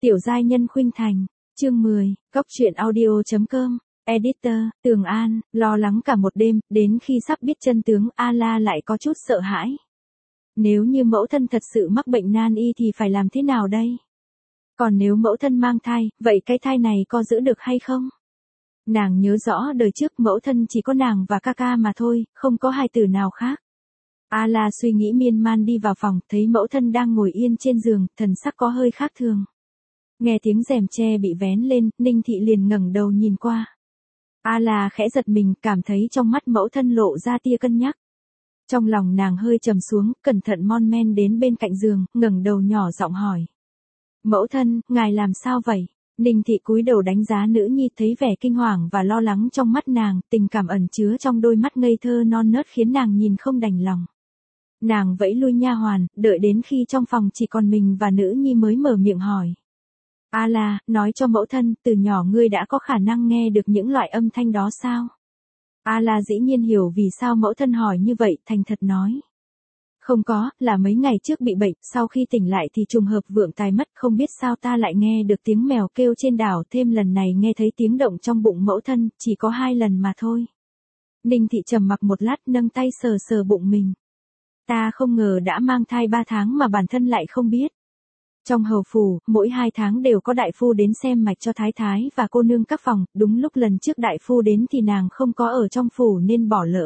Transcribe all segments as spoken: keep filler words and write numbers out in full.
Tiểu giai nhân khuynh thành, chương mười, góc truyện audio chấm com, editor, Tường An, lo lắng cả một đêm, đến khi sắp biết chân tướng A La lại có chút sợ hãi. Nếu như mẫu thân thật sự mắc bệnh nan y thì phải làm thế nào đây? Còn nếu mẫu thân mang thai, vậy cái thai này có giữ được hay không? Nàng nhớ rõ đời trước mẫu thân chỉ có nàng và ca ca mà thôi, không có hài tử nào khác. A La suy nghĩ miên man đi vào phòng, thấy mẫu thân đang ngồi yên trên giường, thần sắc có hơi khác thường. Nghe tiếng rèm tre bị vén lên, Ninh Thị liền ngẩng đầu nhìn qua. A La khẽ giật mình, cảm thấy trong mắt mẫu thân lộ ra tia cân nhắc. Trong lòng nàng hơi trầm xuống, cẩn thận mon men đến bên cạnh giường, ngẩng đầu nhỏ giọng hỏi. Mẫu thân, ngài làm sao vậy? Ninh Thị cúi đầu đánh giá nữ nhi, thấy vẻ kinh hoàng và lo lắng trong mắt nàng, tình cảm ẩn chứa trong đôi mắt ngây thơ non nớt khiến nàng nhìn không đành lòng. Nàng vẫy lui nha hoàn, đợi đến khi trong phòng chỉ còn mình và nữ nhi mới mở miệng hỏi. A La, nói cho mẫu thân, từ nhỏ ngươi đã có khả năng nghe được những loại âm thanh đó sao? A La dĩ nhiên hiểu vì sao mẫu thân hỏi như vậy, thành thật nói. Không có, là mấy ngày trước bị bệnh, sau khi tỉnh lại thì trùng hợp vượng tài mất, không biết sao ta lại nghe được tiếng mèo kêu trên đảo, thêm lần này nghe thấy tiếng động trong bụng mẫu thân, chỉ có hai lần mà thôi. Ninh Thị trầm mặc một lát, nâng tay sờ sờ bụng mình. Ta không ngờ đã mang thai ba tháng mà bản thân lại không biết. Trong hầu phủ, mỗi hai tháng đều có đại phu đến xem mạch cho thái thái và cô nương các phòng, đúng lúc lần trước đại phu đến thì nàng không có ở trong phủ nên bỏ lỡ.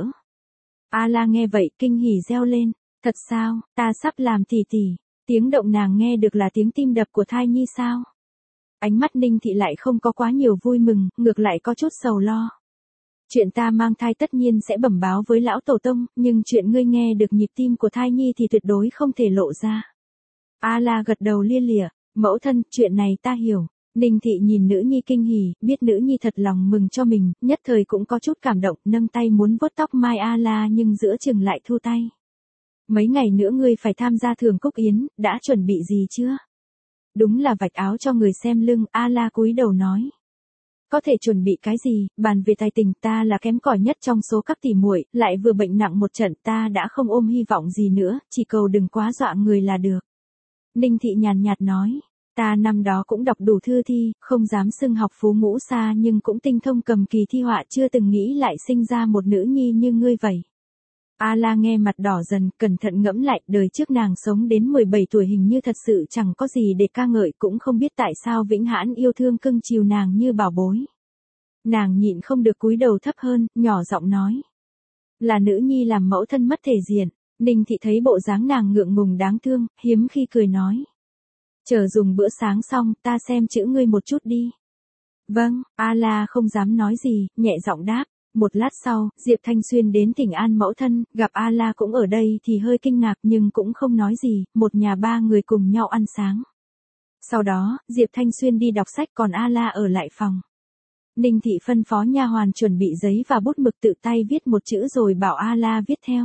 A La nghe vậy, kinh hỉ reo lên, thật sao, ta sắp làm tỷ tỷ, tiếng động nàng nghe được là tiếng tim đập của thai nhi sao? Ánh mắt Ninh Thị lại không có quá nhiều vui mừng, ngược lại có chút sầu lo. Chuyện ta mang thai tất nhiên sẽ bẩm báo với lão tổ tông, nhưng chuyện ngươi nghe được nhịp tim của thai nhi thì tuyệt đối không thể lộ ra. A La gật đầu lia lịa, mẫu thân, chuyện này ta hiểu. Ninh Thị nhìn nữ nhi kinh hỉ, biết nữ nhi thật lòng mừng cho mình, nhất thời cũng có chút cảm động, nâng tay muốn vuốt tóc mai A La nhưng giữa chừng lại thu tay. Mấy ngày nữa ngươi phải tham gia thường cúc yến, đã chuẩn bị gì chưa? Đúng là vạch áo cho người xem lưng, A La cúi đầu nói. Có thể chuẩn bị cái gì, bàn về tài tình ta là kém cỏi nhất trong số các tỷ muội, lại vừa bệnh nặng một trận, ta đã không ôm hy vọng gì nữa, chỉ cầu đừng quá dọa người là được. Ninh Thị nhàn nhạt nói, ta năm đó cũng đọc đủ thư thi, không dám xưng học phú ngũ xa nhưng cũng tinh thông cầm kỳ thi họa, chưa từng nghĩ lại sinh ra một nữ nhi như ngươi vậy. A La nghe mặt đỏ dần, cẩn thận ngẫm lại, đời trước nàng sống đến mười bảy tuổi hình như thật sự chẳng có gì để ca ngợi, cũng không biết tại sao Vĩnh Hãn yêu thương cưng chiều nàng như bảo bối. Nàng nhịn không được cúi đầu thấp hơn, nhỏ giọng nói. Là nữ nhi làm mẫu thân mất thể diện. Ninh Thị thấy bộ dáng nàng ngượng ngùng đáng thương, hiếm khi cười nói. Chờ dùng bữa sáng xong, ta xem chữ ngươi một chút đi. Vâng, A La không dám nói gì, nhẹ giọng đáp. Một lát sau, Diệp Thanh Xuyên đến thỉnh an mẫu thân, gặp A La cũng ở đây thì hơi kinh ngạc nhưng cũng không nói gì, một nhà ba người cùng nhau ăn sáng. Sau đó, Diệp Thanh Xuyên đi đọc sách còn A La ở lại phòng. Ninh Thị phân phó nha hoàn chuẩn bị giấy và bút mực tự tay viết một chữ rồi bảo A La viết theo.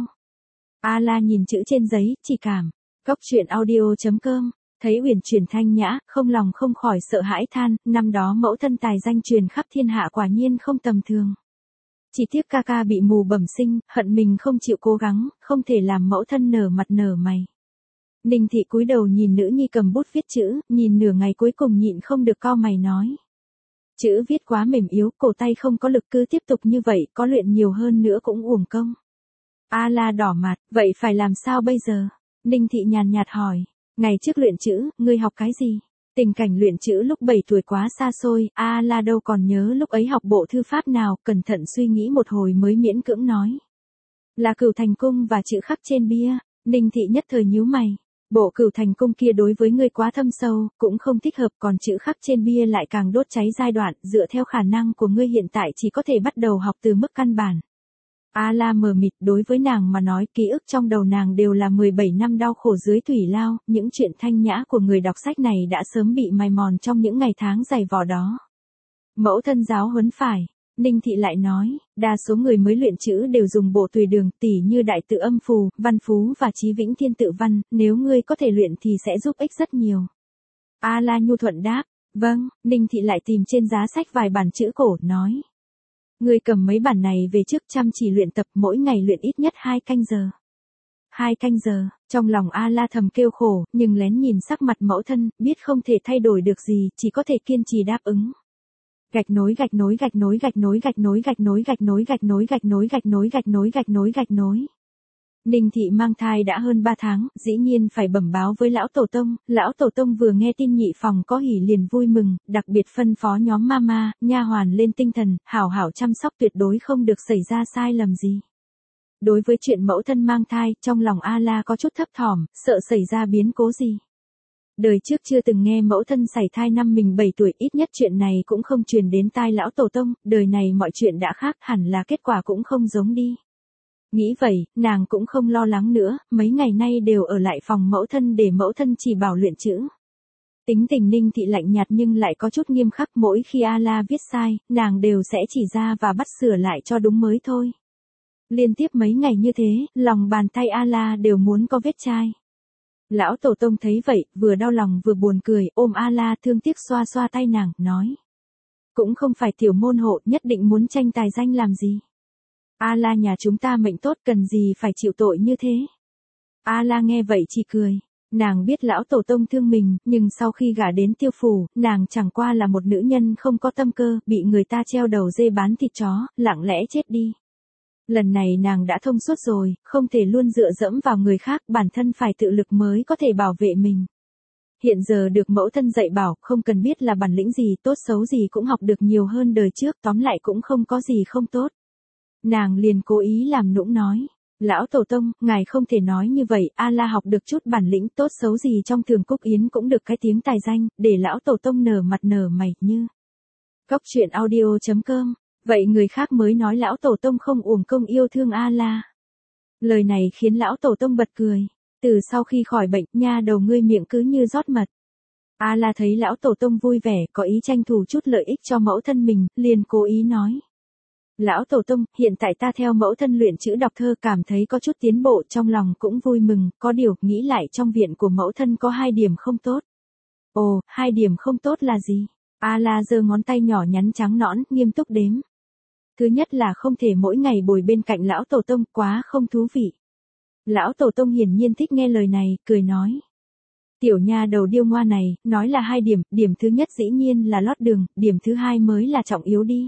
A La nhìn chữ trên giấy, chỉ cảm. Góc truyện audio chấm com, thấy uyển chuyển thanh nhã, không lòng không khỏi sợ hãi than, năm đó mẫu thân tài danh truyền khắp thiên hạ quả nhiên không tầm thường. Chỉ tiếc ca ca bị mù bẩm sinh, hận mình không chịu cố gắng, không thể làm mẫu thân nở mặt nở mày. Ninh Thị cúi đầu nhìn nữ nhi cầm bút viết chữ, nhìn nửa ngày cuối cùng nhịn không được cau mày nói. Chữ viết quá mềm yếu, cổ tay không có lực, cứ tiếp tục như vậy, có luyện nhiều hơn nữa cũng uổng công. A La đỏ mặt, vậy phải làm sao bây giờ? Ninh Thị nhàn nhạt hỏi, ngày trước luyện chữ, ngươi học cái gì? Tình cảnh luyện chữ lúc bảy tuổi quá xa xôi, A La đâu còn nhớ lúc ấy học bộ thư pháp nào, cẩn thận suy nghĩ một hồi mới miễn cưỡng nói. Là Cửu Thành Cung và chữ khắc trên bia. Ninh Thị nhất thời nhíu mày. Bộ Cửu Thành Cung kia đối với ngươi quá thâm sâu, cũng không thích hợp, còn chữ khắc trên bia lại càng đốt cháy giai đoạn, dựa theo khả năng của ngươi hiện tại chỉ có thể bắt đầu học từ mức căn bản. A La mờ mịt, đối với nàng mà nói, ký ức trong đầu nàng đều là mười bảy năm đau khổ dưới thủy lao, những chuyện thanh nhã của người đọc sách này đã sớm bị mài mòn trong những ngày tháng dày vò đó. Mẫu thân giáo huấn phải, Ninh Thị lại nói, đa số người mới luyện chữ đều dùng bộ tùy đường, tỉ như đại tự âm phù, văn phú và chí vĩnh thiên tự văn, nếu ngươi có thể luyện thì sẽ giúp ích rất nhiều. A La nhu thuận đáp, vâng. Ninh Thị lại tìm trên giá sách vài bản chữ cổ, nói. Ngươi cầm mấy bản này về trước chăm chỉ luyện tập, mỗi ngày luyện ít nhất hai canh giờ. Hai canh giờ, trong lòng A-la thầm kêu khổ, nhưng lén nhìn sắc mặt mẫu thân, biết không thể thay đổi được gì, chỉ có thể kiên trì đáp ứng. Gạch nối gạch nối gạch nối gạch nối gạch nối gạch nối gạch nối gạch nối gạch nối gạch nối gạch nối gạch nối gạch nối. Ninh thị mang thai đã hơn ba tháng, dĩ nhiên phải bẩm báo với lão tổ tông, lão tổ tông vừa nghe tin nhị phòng có hỉ liền vui mừng, đặc biệt phân phó nhóm mama, nha hoàn lên tinh thần, hảo hảo chăm sóc tuyệt đối không được xảy ra sai lầm gì. Đối với chuyện mẫu thân mang thai, trong lòng A-la có chút thấp thỏm, sợ xảy ra biến cố gì. Đời trước chưa từng nghe mẫu thân sảy thai năm mình bảy tuổi, ít nhất chuyện này cũng không truyền đến tai lão tổ tông, đời này mọi chuyện đã khác, hẳn là kết quả cũng không giống đi. Nghĩ vậy, nàng cũng không lo lắng nữa, mấy ngày nay đều ở lại phòng mẫu thân để mẫu thân chỉ bảo luyện chữ. Tính tình Ninh thị lạnh nhạt nhưng lại có chút nghiêm khắc, mỗi khi A-la viết sai, nàng đều sẽ chỉ ra và bắt sửa lại cho đúng mới thôi. Liên tiếp mấy ngày như thế, lòng bàn tay A-la đều muốn có vết chai. Lão tổ tông thấy vậy, vừa đau lòng vừa buồn cười, ôm A-la thương tiếc xoa xoa tay nàng, nói. Cũng không phải tiểu môn hộ, nhất định muốn tranh tài danh làm gì. A-la nhà chúng ta mệnh tốt, cần gì phải chịu tội như thế. A-la nghe vậy chỉ cười. Nàng biết lão tổ tông thương mình, nhưng sau khi gả đến Tiêu phủ, nàng chẳng qua là một nữ nhân không có tâm cơ, bị người ta treo đầu dê bán thịt chó, lặng lẽ chết đi. Lần này nàng đã thông suốt rồi, không thể luôn dựa dẫm vào người khác, bản thân phải tự lực mới có thể bảo vệ mình. Hiện giờ được mẫu thân dạy bảo, không cần biết là bản lĩnh gì, tốt xấu gì cũng học được nhiều hơn đời trước, tóm lại cũng không có gì không tốt. Nàng liền cố ý làm nũng nói. Lão tổ tông, ngài không thể nói như vậy, A-la học được chút bản lĩnh, tốt xấu gì trong Thường Cúc Yến cũng được cái tiếng tài danh, để lão tổ tông nở mặt nở mày như. Cóc truyện audio chấm com. Vậy người khác mới nói lão tổ tông không uổng công yêu thương A-la. Lời này khiến lão tổ tông bật cười. Từ sau khi khỏi bệnh, nha đầu ngươi miệng cứ như rót mật. A-la thấy lão tổ tông vui vẻ, có ý tranh thủ chút lợi ích cho mẫu thân mình, liền cố ý nói. Lão tổ tông, hiện tại ta theo mẫu thân luyện chữ đọc thơ, cảm thấy có chút tiến bộ, trong lòng cũng vui mừng, có điều, nghĩ lại trong viện của mẫu thân có hai điểm không tốt. Ồ, hai điểm không tốt là gì? A-la giơ ngón tay nhỏ nhắn trắng nõn, nghiêm túc đếm. Thứ nhất là không thể mỗi ngày bồi bên cạnh lão tổ tông, quá không thú vị. Lão tổ tông hiển nhiên thích nghe lời này, cười nói. Tiểu nha đầu điêu ngoa này, nói là hai điểm, điểm thứ nhất dĩ nhiên là lót đường, điểm thứ hai mới là trọng yếu đi.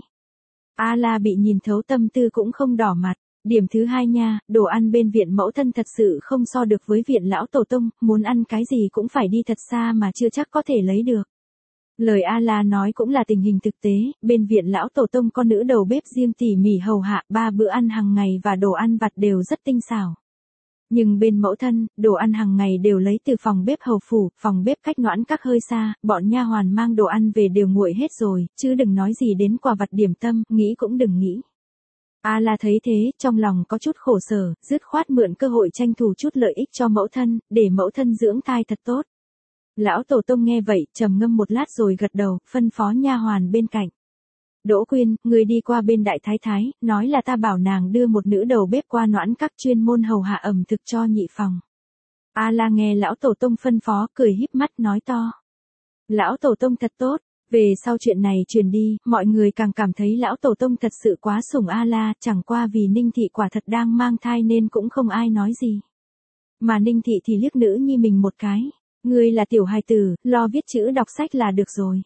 A-la bị nhìn thấu tâm tư cũng không đỏ mặt. Điểm thứ hai nha, đồ ăn bên viện mẫu thân thật sự không so được với viện lão tổ tông, muốn ăn cái gì cũng phải đi thật xa mà chưa chắc có thể lấy được. Lời A-la nói cũng là tình hình thực tế, bên viện lão tổ tông có nữ đầu bếp riêng tỉ mỉ hầu hạ, ba bữa ăn hàng ngày và đồ ăn vặt đều rất tinh xảo. Nhưng bên mẫu thân, đồ ăn hàng ngày đều lấy từ phòng bếp hầu phủ, phòng bếp cách Noãn Các hơi xa, bọn nha hoàn mang đồ ăn về đều nguội hết rồi, chứ đừng nói gì đến quà vặt điểm tâm, nghĩ cũng đừng nghĩ. A-la thấy thế, trong lòng có chút khổ sở, dứt khoát mượn cơ hội tranh thủ chút lợi ích cho mẫu thân, để mẫu thân dưỡng thai thật tốt. Lão tổ tông nghe vậy, trầm ngâm một lát rồi gật đầu, phân phó nha hoàn bên cạnh. Đỗ Quyên, người đi qua bên đại thái thái, nói là ta bảo nàng đưa một nữ đầu bếp qua Noãn Các chuyên môn hầu hạ ẩm thực cho nhị phòng. A-la nghe lão tổ tông phân phó, cười híp mắt nói to. Lão tổ tông thật tốt, về sau chuyện này truyền đi, mọi người càng cảm thấy lão tổ tông thật sự quá sủng A-la, chẳng qua vì Ninh thị quả thật đang mang thai nên cũng không ai nói gì. Mà Ninh thị thì liếc nữ nhi mình một cái. Ngươi là tiểu hài tử, lo viết chữ đọc sách là được rồi.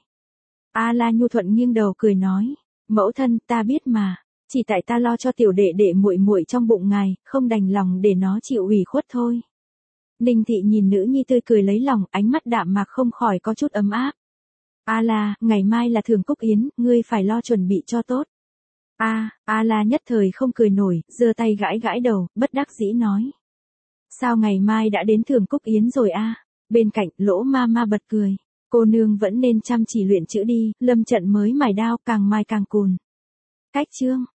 A-la nhu thuận nghiêng đầu cười nói, mẫu thân, ta biết mà, chỉ tại ta lo cho tiểu đệ đệ muội muội trong bụng ngài, không đành lòng để nó chịu ủy khuất thôi. Ninh thị nhìn nữ nhi tươi cười lấy lòng, ánh mắt đạm mạc không khỏi có chút ấm áp. A-la, ngày mai là Thường Cúc Yến, ngươi phải lo chuẩn bị cho tốt. A, A-la nhất thời không cười nổi, giơ tay gãi gãi đầu, bất đắc dĩ nói. Sao ngày mai đã đến Thường Cúc Yến rồi a? Bên cạnh, Lỗ ma ma bật cười. Cô nương vẫn nên chăm chỉ luyện chữ đi, lâm trận mới mài đao càng mai càng cùn. Cách chương.